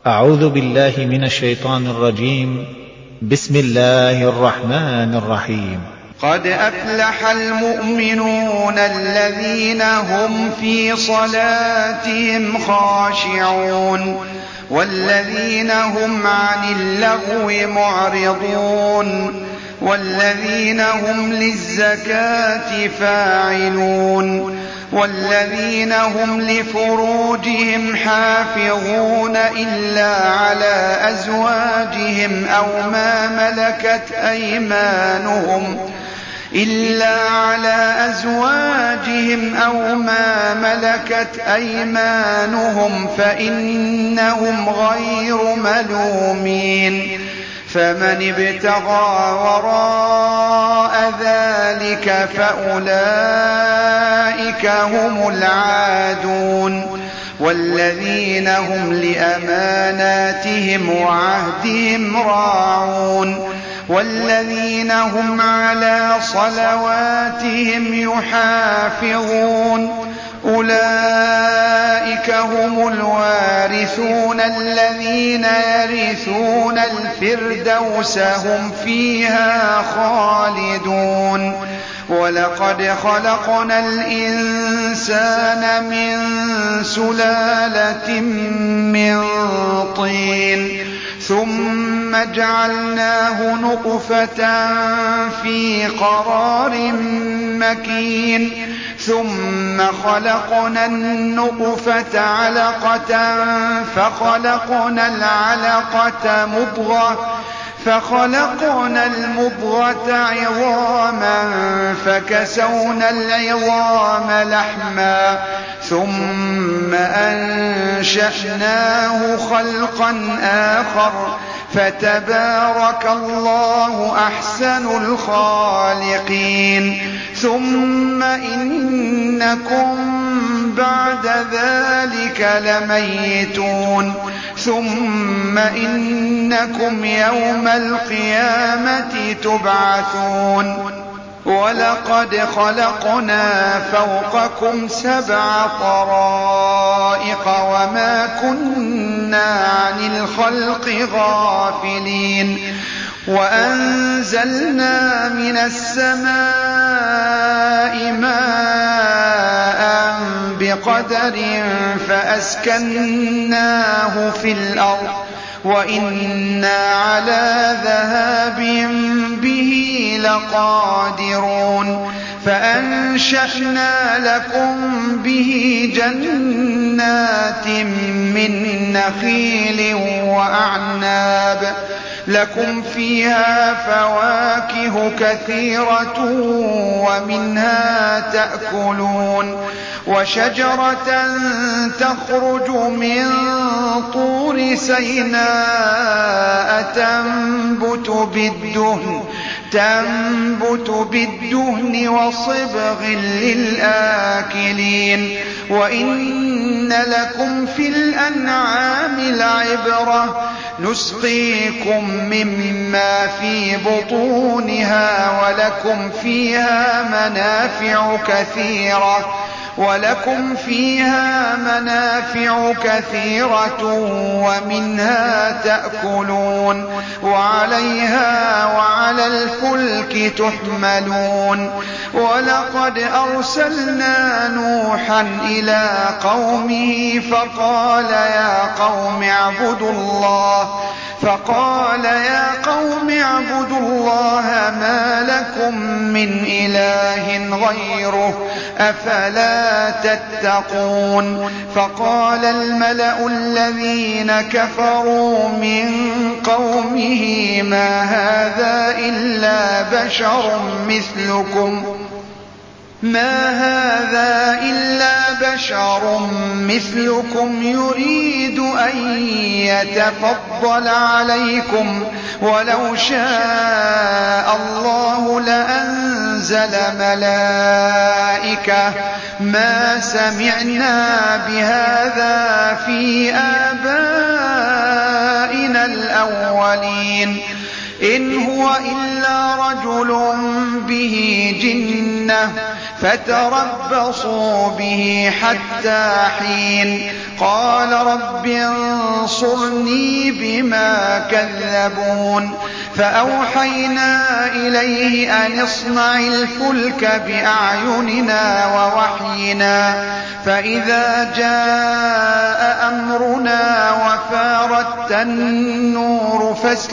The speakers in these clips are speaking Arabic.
أعوذ بالله من الشيطان الرجيم. بسم الله الرحمن الرحيم. قد أفلح المؤمنون الذين هم في صلاتهم خاشعون والذين هم عن اللغو معرضون والذين هم للزكاة فاعلون والذين هم لفروجهم حافظون إلا على أزواجهم أو ما ملكت أيمانهم فإنهم غير ملومين. فمن ابتغى وراء ذلك فأولئك هم العادون والذين هم لأماناتهم وعهدهم راعون والذين هم على صلواتهم يحافظون. أولئك هم الوارثون الذين يرثون الفردوس هم فيها خالدون. ولقد خلقنا الإنسان من سلالة من طين ثم جعلناه نطفة في قرار مكين ثم خلقنا النطفة علقة فخلقنا المضغة عظاما فكسونا العظام لحما ثم أنشأناه خلقا آخر فتبارك الله أحسن الخالقين. ثم إنكم بعد ذلك لميتون ثم إنكم يوم القيامة تبعثون. ولقد خلقنا فوقكم 7 طرائق وما كنا عن الخلق غافلين. وأنزلنا من السماء ماء بقدر فأسكناه في الأرض وإنا على ذهاب به لقادرون. فأنشأنا لكم به جنات من نخيل وأعناب لكم فيها فواكه كثيرة ومنها تأكلون. وشجرة تخرج من طور سيناء تنبت بالدهن وصبغ للآكلين. وإن لكم في الأنعام لعبرة نسقيكم مما في بطونها ولكم فيها منافع كثيرة ومنها تأكلون وعليها وعلى الفلك تحملون. ولقد أرسلنا نوحا إلى قومه فقال يا قوم اعبدوا الله ما لكم من إله غيره أفلا تتقون. فقال الملأ الذين كفروا من قومه ما هذا إلا بشر مثلكم يريد أن يتفضل عليكم ولو شاء الله لأنزل ملائكة ما سمعنا بهذا في آبائنا الأولين إن هو إلا رجل به جنة فتربصوا به حتى حين قال رب انصرني بما كذبون فأوحينا إليه أن اصنع الفلك بأعيننا ووحينا فإذا جاء أمرنا وفارت النور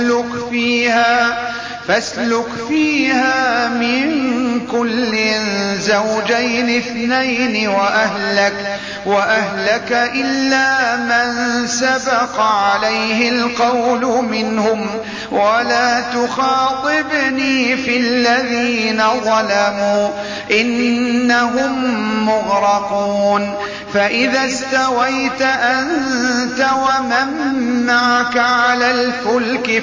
فاسلك فيها من كل زوجين اثنين وأهلك إلا من سبق عليه القول منهم ولا تخاطبني في الذين ظلموا إنهم مغرقون فإذا استويت أنت ومن معك على الفلك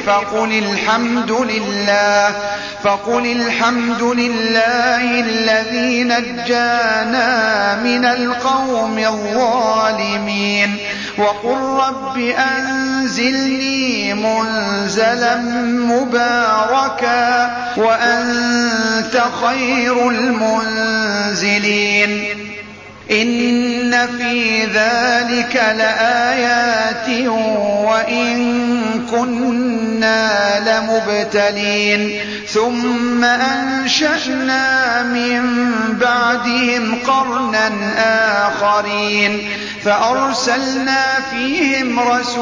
فقل الحمد لله الذي نجانا من القوم الظالمين وقل رب أنزلني منزلا مباركا وأنت خير المنزلين إن في ذلك لآيات وإن كنا لمبتلين ثم أنشأنا من بعدهم قرنا آخرين فأرسلنا فيهم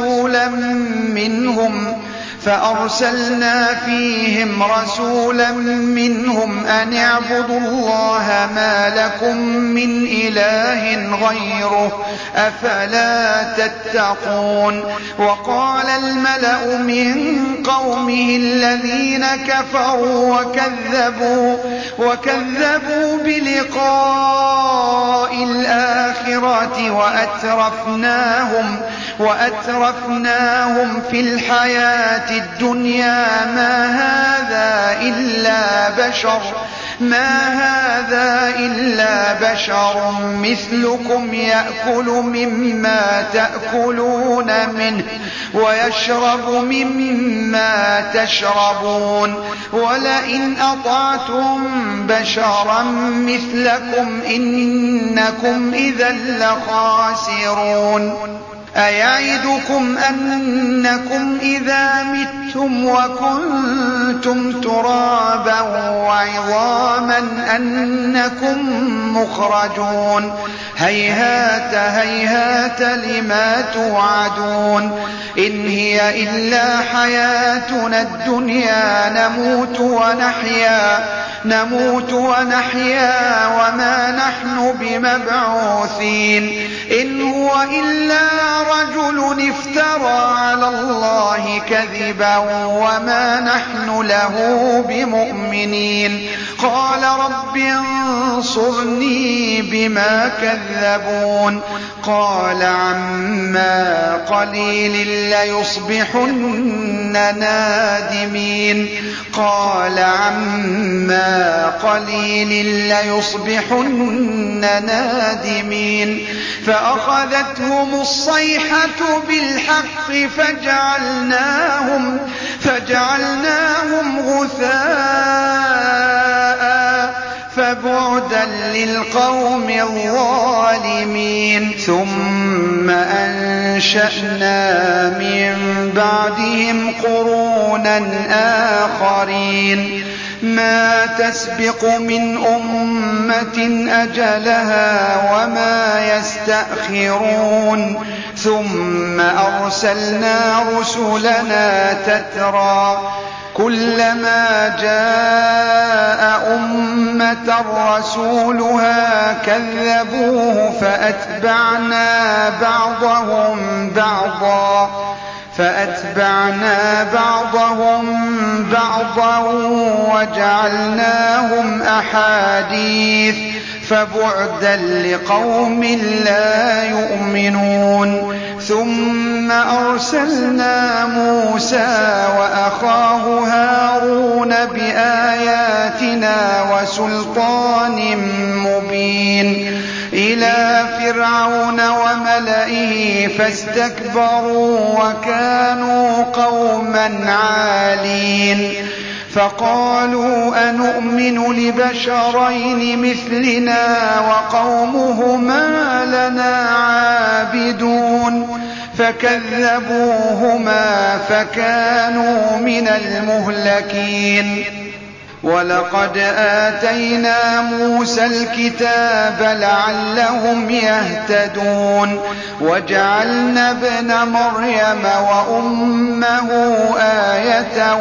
رسولا منهم أن اعبدوا الله ما لكم من إله غيره أفلا تتقون وقال الملأ من قومه الذين كفروا وكذبوا بلقاء الآخرة وأترفناهم في الحياة الدنيا ما هذا إلا بشر مثلكم يأكل مما تأكلون منه ويشرب مما تشربون ولئن أطعتم بشرا مثلكم إنكم إذا لخاسرون أيعدكم أنكم إذا متم وكنتم ترابا وعظاما أنكم مخرجون هيهات لما توعدون إن هي إلا حياتنا الدنيا نموت ونحيا وما نحن بمبعوثين إن هو إلا رجل افترى على الله كذبا وما نحن له بمؤمنين قال رب انصرني بما كذبون قال عما قليل ليصبحن نادمين فأخذتهم الصيحة بالحق فجعلناهم غثاء فبعدا للقوم الظالمين ثم أنشأنا من بعدهم قرونا آخرين ما تسبق من أمة أجلها وما يستأخرون ثم أرسلنا رسلنا تترى كلما جاء أمة رسولها كذبوه فأتبعنا بعضهم بعضا وجعلناهم أحاديث فبعدا لقوم لا يؤمنون ثم أرسلنا موسى وأخاه هارون بآياتنا وسلطان مبين إلى فرعون وملئه فاستكبروا وكانوا قوما عالين فقالوا أنؤمن لبشرين مثلنا وقومهما لنا عابدون فكذبوهما فكانوا من المهلكين ولقد آتينا موسى الكتاب لعلهم يهتدون وجعلنا ابن مريم وأمه آية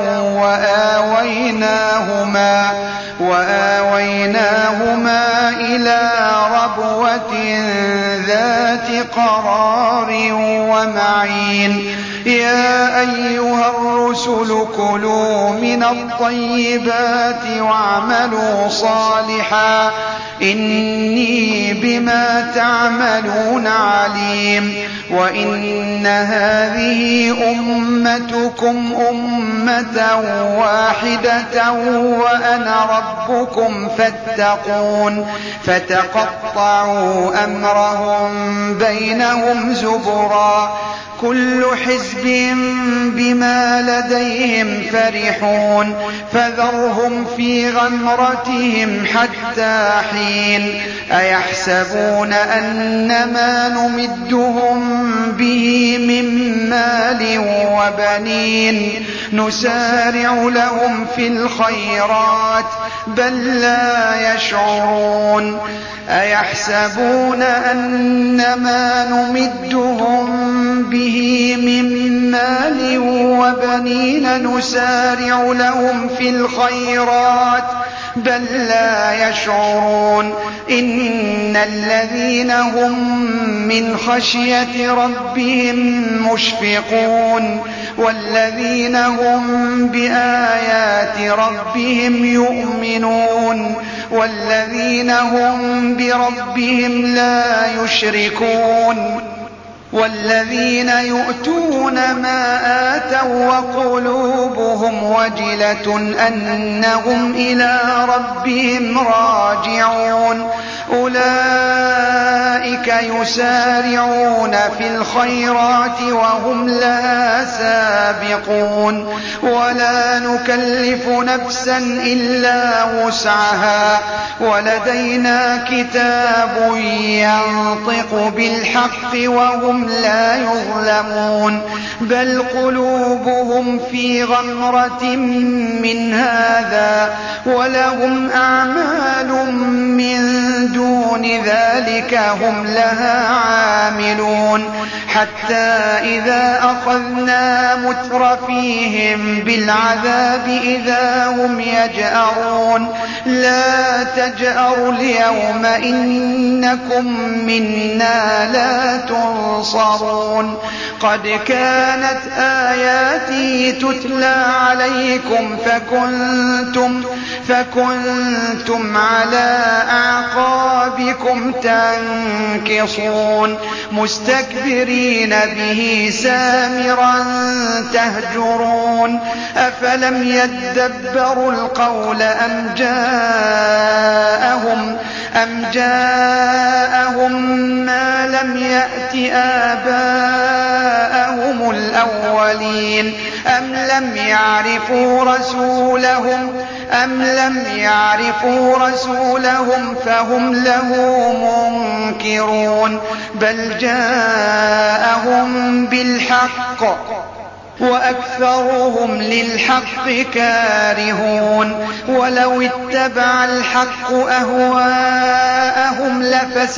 وآويناهما إلى ربوة ذات قرار ومعين يا أيها الرسل كلوا من الطيبات واعملوا صالحا إني بما تعملون عليم وإن هذه أمتكم أمة واحدة وأنا ربكم فاتقون فتقطعوا أمرهم بينهم زبرا كل حزب بما لديهم فرحون فذرهم في غمرتهم حتى حين أيحسبون أنما نمدهم به من مال وبنين نسارع لهم في الخيرات بل لا يشعرون أيحسبون أنما نمدهم به من مال وبنين نسارع لهم في الخيرات بل لا يشعرون إن الذين هم من خشية ربهم مشفقون والذين هم بآيات ربهم يؤمنون والذين هم بربهم لا يشركون والذين يؤتون ما آتوا وقلوبهم وجلة أنهم إلى ربهم راجعون أولئك يسارعون في الخيرات وهم لها سابقون ولا نكلف نفسا إلا وسعها ولدينا كتاب ينطق بالحق وهم لا يظلمون بل قلوبهم في غمرة من هذا ولهم أعمال من دون ذلك هم لها عاملون حتى إذا أخذنا مترفيهم بالعذاب إذا هم يجأرون لا تجأروا اليوم إنكم منا لا تنصرون قد كانت آياتي تتلى عليكم فكنتم على أعقابكم تنكصون مستكبرين به سامرا تهجرون أفلم يدبروا القول أم جاءهم ما لم يأت آباءهم الأولين أم لم يعرفوا رسولهم فهم له منكرون بل جاءهم بالحق وأكثرهم للحق كارهون ولو اتبع الحق أهواءهم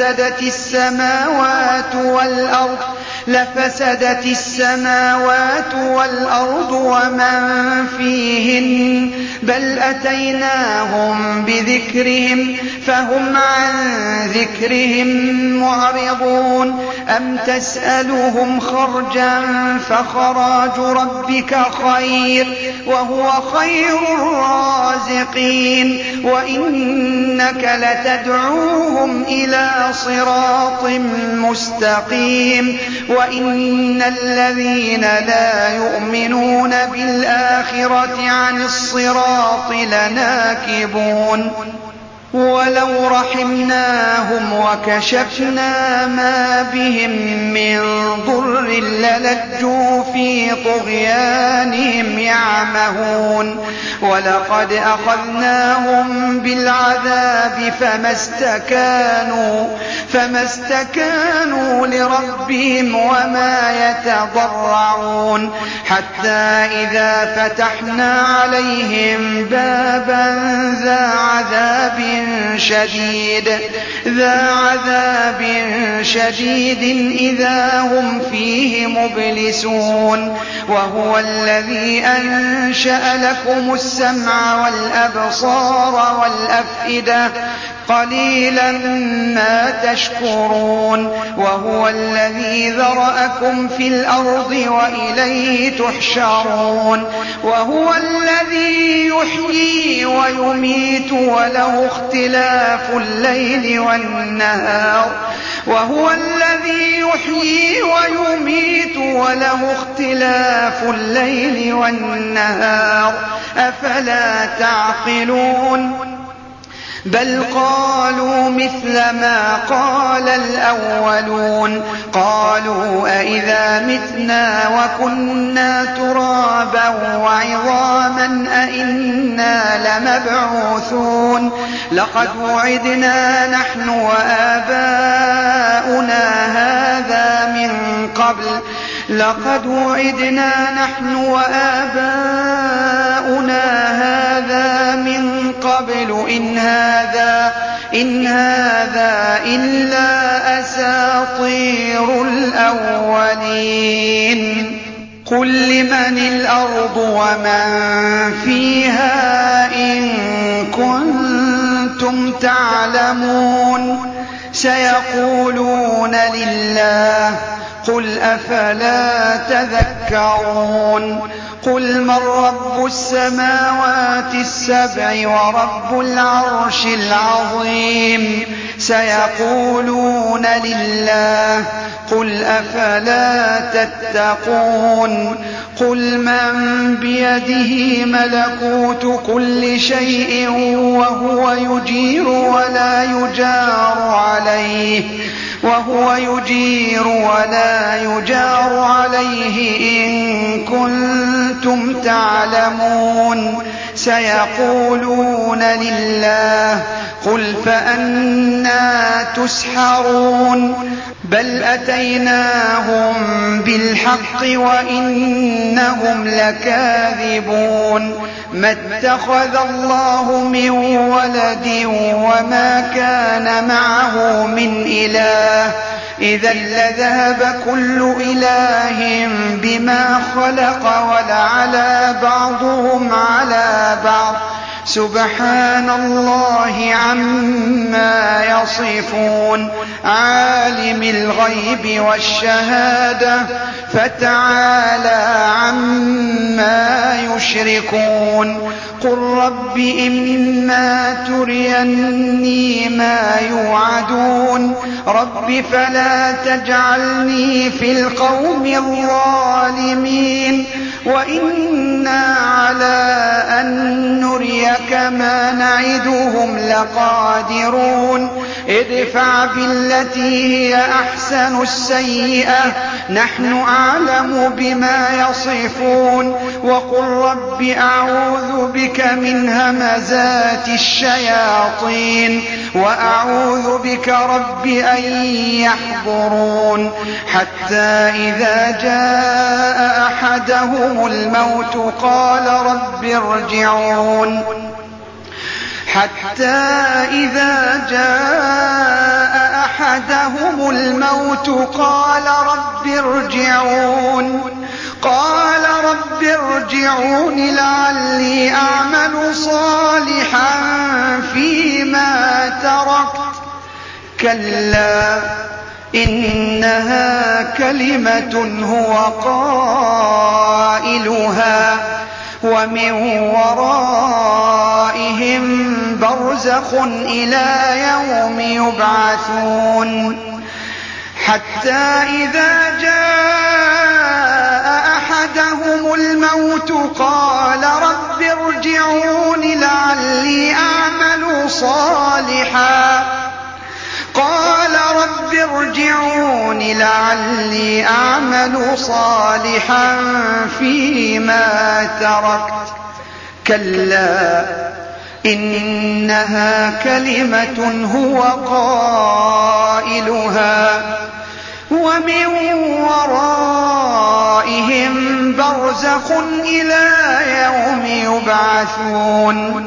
لفسدت السماوات والأرض ومن فيهن بل أتيناهم بذكرهم فهم عن ذكرهم معرضون أم تسألهم خرجا فخراج ربك خير وهو خير الرازقين وإنك لتدعوهم إلى صراط مستقيم وإن الذين لا يؤمنون بالآخرة عن الصراط لناكبون ولو رحمناهم وكشفنا ما بهم من ضر للجوا في طغيانهم يعمهون ولقد أخذناهم بالعذاب فما استكانوا لربهم وما يتضرعون حتى إذا فتحنا عليهم بابا ذا عذاب شديد إذا هم فيه مبلسون وهو الذي أنشأ لكم السمع والأبصار والأفئدة قليلا ما تشكرون وهو الذي ذرأكم في الأرض وإليه تحشرون وهو الذي يحيي ويميت وله اختلاف الليل والنهار أفلا تعقلون بل قالوا مثل ما قال الأولون قالوا أئذا متنا وكنا ترابا وعظاما أئنا لمبعوثون لقد وعدنا نحن وآباؤنا هذا من قبل إن هذا إلا أساطير الأولين قل لمن الأرض ومن فيها إن كنتم تعلمون سيقولون لله قل أفلا تذكرون قل من رب السماوات السبع ورب العرش العظيم سيقولون لله قل أفلا تتقون قل من بيده ملكوت كل شيء وهو يجير ولا يجار عليه إن كنتم تعلمون سيقولون لله قل فأنى تسحرون بل أتيناهم بالحق وإنهم لكاذبون ما اتخذ الله من ولد وما كان معه من إله إذا لذهب كل إله بما خلق ولعلى بعضهم على بعض سبحان الله عما يصفون عالم الغيب والشهادة فتعالى عما يشركون قل رب إما تريني ما يوعدون رب فلا تجعلني في القوم الظالمين وإنا على أن نريك ما نعدهم لقادرون ادفع بالتي هي أحسن السيئة نحن أعلم بما يصفون وقل رب أعوذ بك من همزات الشياطين وأعوذ بك رب أن يحضرون حتى إذا جاء أحدهم الموت قال رب ارجعون قال رب ارجعون لعلي أعمل صالحا فيما تركت كلا إنها كلمة هو قائلها ومن ورائهم برزخ إلى يوم يبعثون حتى إذا جاء أحدهم الموت قال رب ارجعون لعلي أعمل صالحا فيما تركت كلا إنها كلمة هو قائلها ومن ورائهم برزخ إلى يوم يبعثون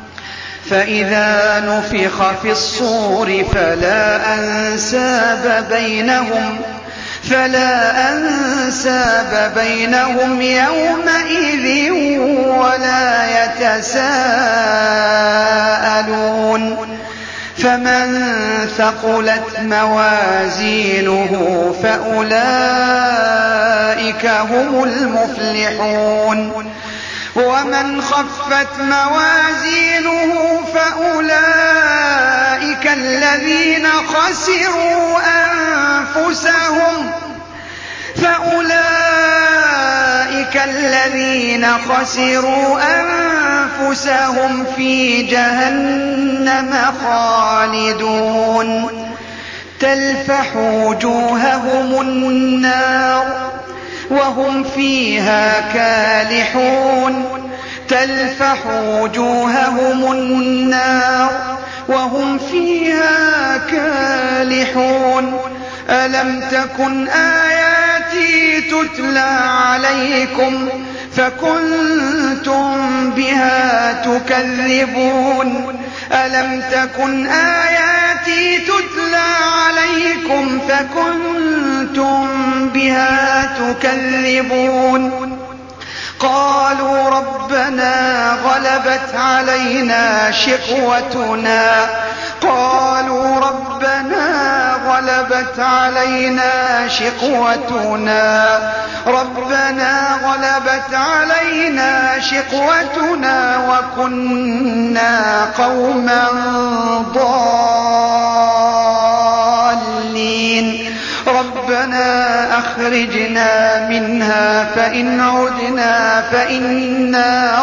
فإذا نفخ في الصور فلا أنساب بينهم يومئذ ولا يتساءلون فمن ثقلت موازينه فأولئك هم المفلحون ومن خفت موازينه فأولئك الذين خسروا أنفسهم في جهنم خالدون تلفح وجوههم النار وهم فيها كالحون ألم تكن آياتي تتلى عليكم فكنتم بها تكذبون قالوا ربنا غلبت علينا شقوتنا وكنا قوما ضالين ربنا أخرجنا منها فإن عدنا فإنا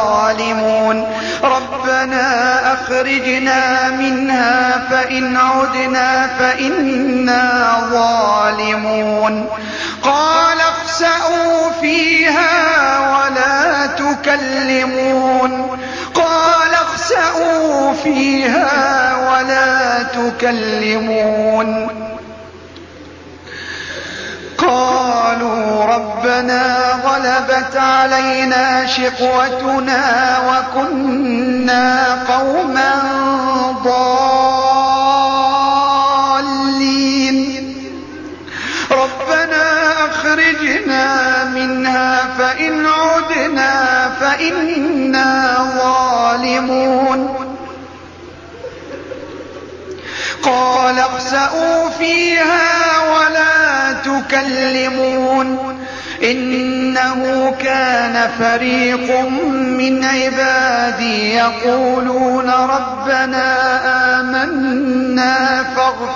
ظالمون قال اخسئوا فيها ولا تكلمون قالوا ربنا غلبت علينا شقوتنا وكنا قوما ضالين ربنا أخرجنا منها فإن عدنا فإنا ظالمون قال اخسئوا فيها ولا تكلمون إنه كان فريق من عبادي يقولون ربنا آمنا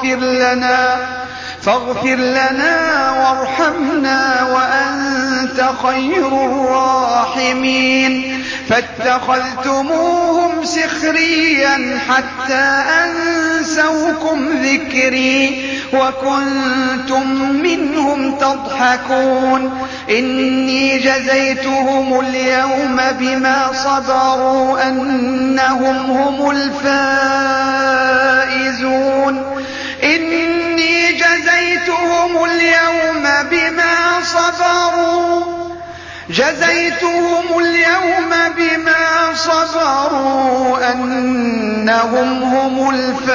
فاغفر لنا وارحمنا وأنت خير الراحمين فاتخذتموهم سخريا حتى أنسوكم ذكري وكنتم منهم تضحكون إني جزيتهم اليوم بما صبروا أنهم هم الفائزون جزيتهم اليوم بما صبروا أنهم هم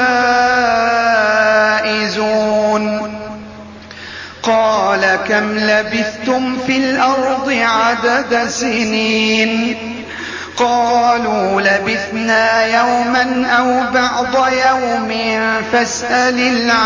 الفائزون قال كم لبثتم في الأرض عدد سنين قالوا لبثنا يوما أو بعض يوم فاسأل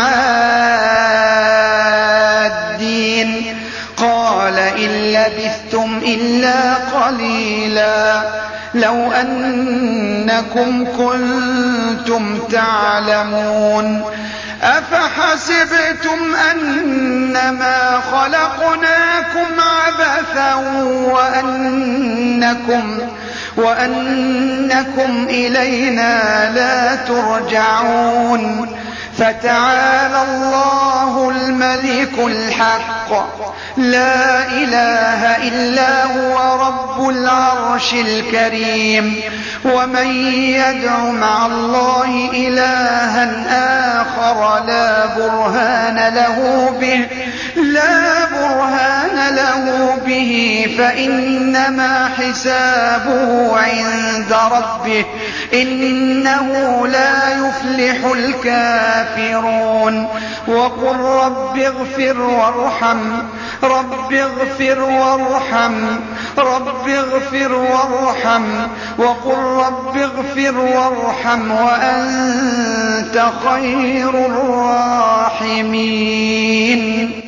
العادين قال إن لبثتم إلا قليلا لو أنكم كنتم تعلمون أفحسبتم أنما خلقناكم عبثا وأنكم إلينا لا ترجعون فتعالى الله الملك الحق لا إله إلا هو رب رب العرش الكريم. ومن يدع مع الله إلها آخر لا برهان له به فإنما حسابه عند ربه إنه لا يفلح الكافرون. وقل رب اغفر وارحم وقل رب اغفر وارحم وأنت خير الراحمين.